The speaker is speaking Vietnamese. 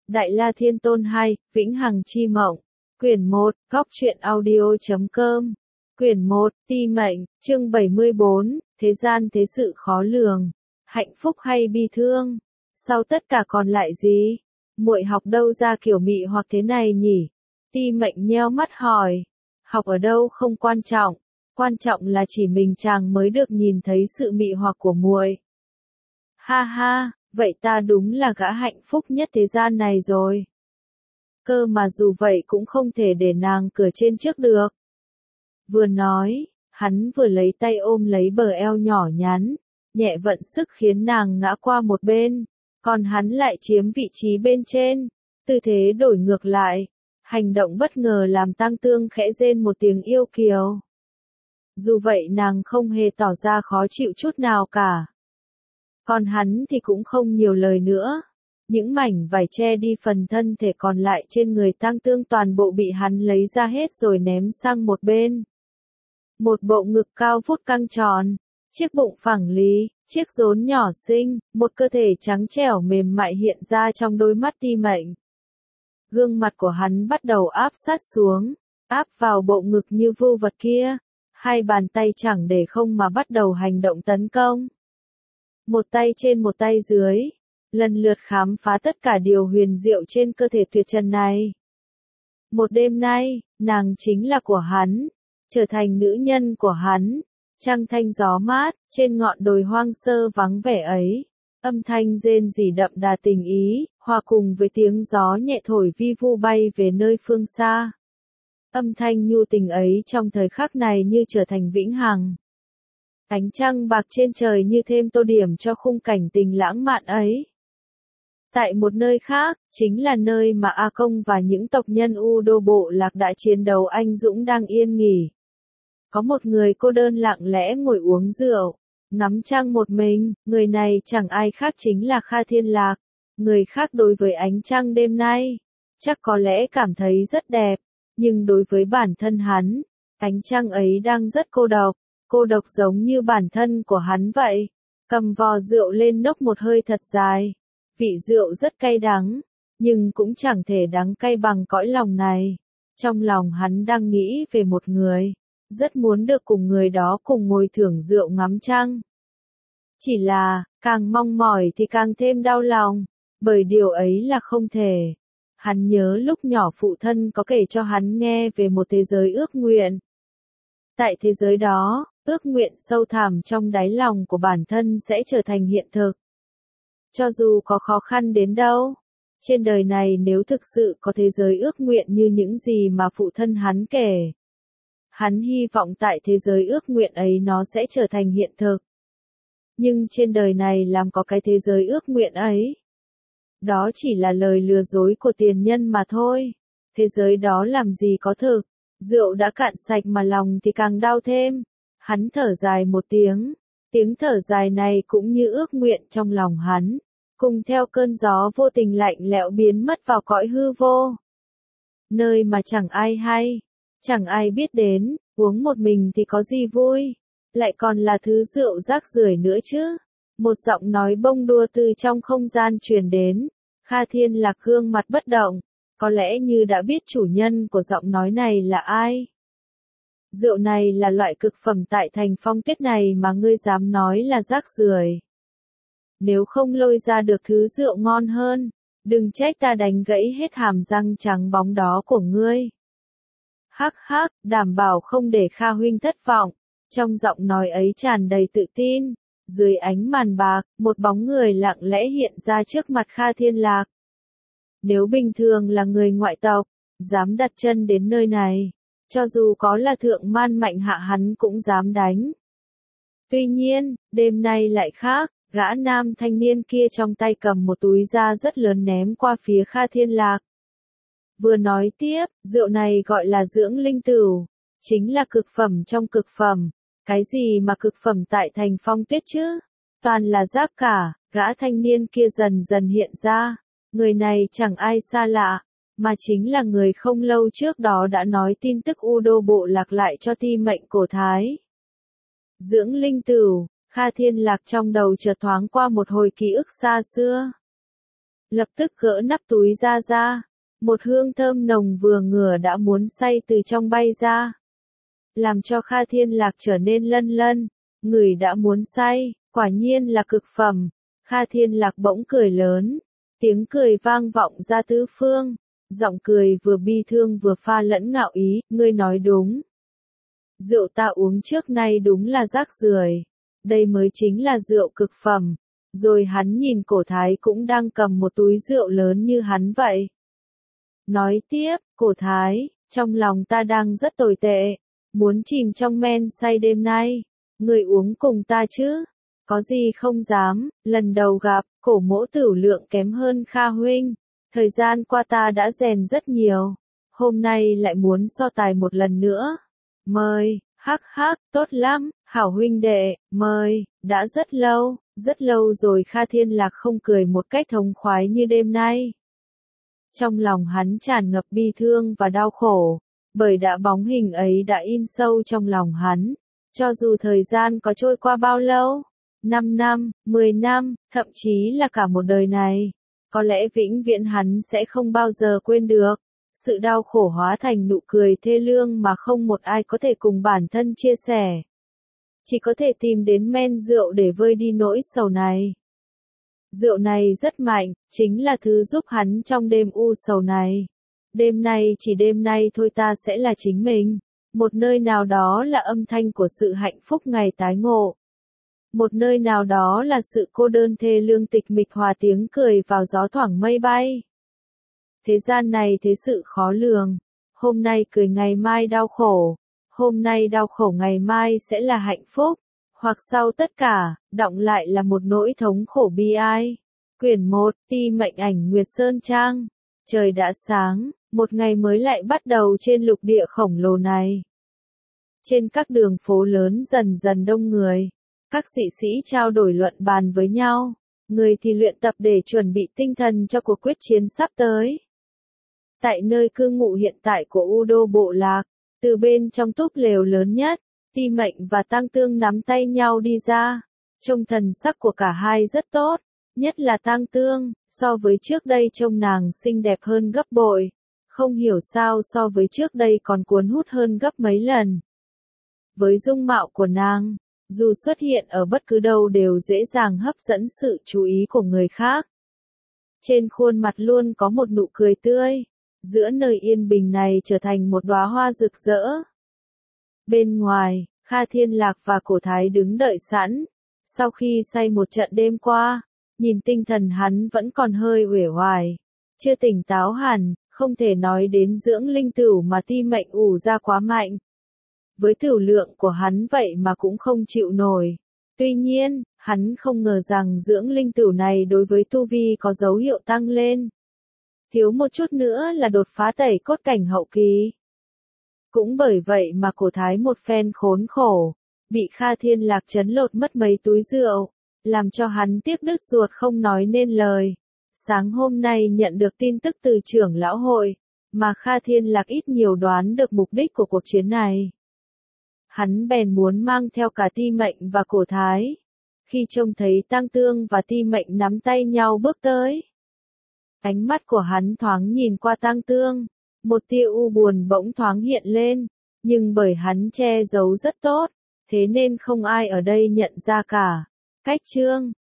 Đại La Thiên Tôn 2, Vĩnh Hằng Chi Mộng. Quyển 1, Góc Truyện Audio.com. Quyển 1, Ti Mệnh, chương 74, Thế gian thế sự khó lường. Hạnh phúc hay bi thương? Sau tất cả còn lại gì? Muội học đâu ra kiểu mị hoặc thế này nhỉ? Ti Mệnh nheo mắt hỏi. Học ở đâu không quan trọng, quan trọng là chỉ mình chàng mới được nhìn thấy sự mị hoặc của muội. Ha ha, vậy ta đúng là gã hạnh phúc nhất thế gian này rồi. Cơ mà dù vậy cũng không thể để nàng cửa trên trước được. Vừa nói, hắn vừa lấy tay ôm lấy bờ eo nhỏ nhắn, nhẹ vận sức khiến nàng ngã qua một bên, còn hắn lại chiếm vị trí bên trên, tư thế đổi ngược lại. Hành động bất ngờ làm Tang Tương khẽ rên một tiếng yêu kiều. Dù vậy nàng không hề tỏ ra khó chịu chút nào cả. Còn hắn thì cũng không nhiều lời nữa. Những mảnh vải che đi phần thân thể còn lại trên người Tang Tương toàn bộ bị hắn lấy ra hết rồi ném sang một bên. Một bộ ngực cao vút căng tròn, chiếc bụng phẳng lì, chiếc rốn nhỏ xinh, một cơ thể trắng trẻo mềm mại hiện ra trong đôi mắt Ti Mệnh. Gương mặt của hắn bắt đầu áp sát xuống, áp vào bộ ngực như vưu vật kia. Hai bàn tay chẳng để không mà bắt đầu hành động tấn công. Một tay trên một tay dưới, lần lượt khám phá tất cả điều huyền diệu trên cơ thể tuyệt trần này. Một đêm nay, nàng chính là của hắn, trở thành nữ nhân của hắn. Trăng thanh gió mát, trên ngọn đồi hoang sơ vắng vẻ ấy, âm thanh rên rỉ đậm đà tình ý, hòa cùng với tiếng gió nhẹ thổi vi vu bay về nơi phương xa. Âm thanh nhu tình ấy trong thời khắc này như trở thành vĩnh hằng. Ánh trăng bạc trên trời như thêm tô điểm cho khung cảnh tình lãng mạn ấy. Tại một nơi khác, chính là nơi mà A Công và những tộc nhân U Đô Bộ Lạc đã chiến đấu anh dũng đang yên nghỉ. Có một người cô đơn lặng lẽ ngồi uống rượu, ngắm trăng một mình, người này chẳng ai khác chính là Kha Thiên Lạc. Người khác đối với ánh trăng đêm nay, chắc có lẽ cảm thấy rất đẹp, nhưng đối với bản thân hắn, ánh trăng ấy đang rất cô độc giống như bản thân của hắn vậy. Cầm vò rượu lên nốc một hơi thật dài, vị rượu rất cay đắng, nhưng cũng chẳng thể đắng cay bằng cõi lòng này. Trong lòng hắn đang nghĩ về một người, rất muốn được cùng người đó cùng ngồi thưởng rượu ngắm trăng. Chỉ là, càng mong mỏi thì càng thêm đau lòng, bởi điều ấy là không thể. Hắn nhớ lúc nhỏ phụ thân có kể cho hắn nghe về một thế giới ước nguyện. Tại thế giới đó, ước nguyện sâu thẳm trong đáy lòng của bản thân sẽ trở thành hiện thực. Cho dù có khó khăn đến đâu, trên đời này nếu thực sự có thế giới ước nguyện như những gì mà phụ thân hắn kể, hắn hy vọng tại thế giới ước nguyện ấy nó sẽ trở thành hiện thực. Nhưng trên đời này làm có cái thế giới ước nguyện ấy. Đó chỉ là lời lừa dối của tiền nhân mà thôi. Thế giới đó làm gì có thực. Rượu đã cạn sạch mà lòng thì càng đau thêm. Hắn thở dài một tiếng. Tiếng thở dài này cũng như ước nguyện trong lòng hắn. Cùng theo cơn gió vô tình lạnh lẽo biến mất vào cõi hư vô. Nơi mà chẳng ai hay, chẳng ai biết đến, uống một mình thì có gì vui. Lại còn là thứ rượu rác rưởi nữa chứ. Một giọng nói bông đua từ trong không gian truyền đến. Kha Thiên Lạc gương mặt bất động, có lẽ như đã biết chủ nhân của giọng nói này là ai. Rượu này là loại cực phẩm tại thành Phong Tuyết này mà ngươi dám nói là rác rưởi. Nếu không lôi ra được thứ rượu ngon hơn, đừng trách ta đánh gãy hết hàm răng trắng bóng đó của ngươi. Hắc hắc, đảm bảo không để Kha huynh thất vọng. Trong giọng nói ấy tràn đầy tự tin. Dưới ánh màn bạc, một bóng người lặng lẽ hiện ra trước mặt Kha Thiên Lạc. Nếu bình thường là người ngoại tộc, dám đặt chân đến nơi này, cho dù có là thượng man mạnh hạ hắn cũng dám đánh. Tuy nhiên, đêm nay lại khác, gã nam thanh niên kia trong tay cầm một túi da rất lớn ném qua phía Kha Thiên Lạc. Vừa nói tiếp, rượu này gọi là dưỡng linh tửu, chính là cực phẩm trong cực phẩm. Cái gì mà cực phẩm tại thành Phong Tuyết chứ? Toàn là rác cả. Gã thanh niên kia dần dần hiện ra. Người này chẳng ai xa lạ, mà chính là người không lâu trước đó đã nói tin tức U Đô Bộ Lạc lại cho Ti Mệnh Cổ Thái. Dưỡng linh tửu, Kha Thiên Lạc trong đầu chợt thoáng qua một hồi ký ức xa xưa. lập tức gỡ nắp túi ra. Một hương thơm nồng vừa ngửi đã muốn say từ trong bay ra. Làm cho Kha Thiên Lạc trở nên lân lân, người đã muốn say, quả nhiên là cực phẩm. Kha Thiên Lạc bỗng cười lớn, tiếng cười vang vọng ra tứ phương, giọng cười vừa bi thương vừa pha lẫn ngạo ý, ngươi nói đúng. Rượu ta uống trước nay đúng là rác rưởi, đây mới chính là rượu cực phẩm. Rồi hắn nhìn Cổ Thái cũng đang cầm một túi rượu lớn như hắn vậy. Nói tiếp, Cổ Thái, trong lòng ta đang rất tồi tệ, muốn chìm trong men say đêm nay, người uống cùng ta chứ? Có gì không dám, lần đầu gặp, Cổ mỗ tửu lượng kém hơn Kha huynh, thời gian qua ta đã rèn rất nhiều, hôm nay lại muốn so tài một lần nữa. Mời, hắc hắc, tốt lắm, hảo huynh đệ, mời, đã rất lâu rồi Kha Thiên Lạc không cười một cách thống khoái như đêm nay. Trong lòng hắn tràn ngập bi thương và đau khổ, bởi đã bóng hình ấy đã in sâu trong lòng hắn, cho dù thời gian có trôi qua bao lâu, 5 năm, 10 năm, thậm chí là cả một đời này, có lẽ vĩnh viễn hắn sẽ không bao giờ quên được. Sự đau khổ hóa thành nụ cười thê lương mà không một ai có thể cùng bản thân chia sẻ. Chỉ có thể tìm đến men rượu để vơi đi nỗi sầu này. Rượu này rất mạnh, chính là thứ giúp hắn trong đêm u sầu này. Đêm nay chỉ đêm nay thôi ta sẽ là chính mình. Một nơi nào đó là âm thanh của sự hạnh phúc ngày tái ngộ. Một nơi nào đó là sự cô đơn thê lương tịch mịch hòa tiếng cười vào gió thoảng mây bay. Thế gian này thế sự khó lường. Hôm nay cười ngày mai đau khổ. Hôm nay đau khổ ngày mai sẽ là hạnh phúc. Hoặc sau tất cả, đọng lại là một nỗi thống khổ bi ai. Quyển 1, Ti mệnh ảnh Nguyệt Sơn Trang. Trời đã sáng, một ngày mới lại bắt đầu trên lục địa khổng lồ này. Trên các đường phố lớn dần dần đông người. Các sĩ sĩ trao đổi luận bàn với nhau. Người thì luyện tập để chuẩn bị tinh thần cho cuộc quyết chiến sắp tới. Tại nơi cư ngụ hiện tại của Udo bộ lạc, từ bên trong túp lều lớn nhất, Ti Mệnh và Tang Tương nắm tay nhau đi ra. Trông thần sắc của cả hai rất tốt, nhất là Tang Tương, so với trước đây trông nàng xinh đẹp hơn gấp bội. Không hiểu sao so với trước đây còn cuốn hút hơn gấp mấy lần. Với dung mạo của nàng, dù xuất hiện ở bất cứ đâu đều dễ dàng hấp dẫn sự chú ý của người khác. Trên khuôn mặt luôn có một nụ cười tươi. Giữa nơi yên bình này trở thành một đóa hoa rực rỡ. Bên ngoài, Kha Thiên Lạc và Cổ Thái đứng đợi sẵn. Sau khi say một trận đêm qua, nhìn tinh thần hắn vẫn còn hơi uể oải, chưa tỉnh táo hẳn, không thể nói đến dưỡng linh tửu mà Ti Mệnh ủ ra quá mạnh. Với tửu lượng của hắn vậy mà cũng không chịu nổi. Tuy nhiên, hắn không ngờ rằng dưỡng linh tửu này đối với tu vi có dấu hiệu tăng lên. Thiếu một chút nữa là đột phá tẩy cốt cảnh hậu kỳ. Cũng bởi vậy mà Cổ Thái một phen khốn khổ, bị Kha Thiên Lạc trấn lột mất mấy túi rượu, làm cho hắn tiếc đứt ruột không nói nên lời. Sáng hôm nay nhận được tin tức từ trưởng lão hội, mà Kha Thiên Lạc ít nhiều đoán được mục đích của cuộc chiến này. Hắn bèn muốn mang theo cả Ti Mệnh và Cổ Thái. Khi trông thấy Tang Tương và Ti Mệnh nắm tay nhau bước tới, ánh mắt của hắn thoáng nhìn qua Tang Tương, một tia u buồn bỗng thoáng hiện lên, nhưng bởi hắn che giấu rất tốt, thế nên không ai ở đây nhận ra cả. Cách chương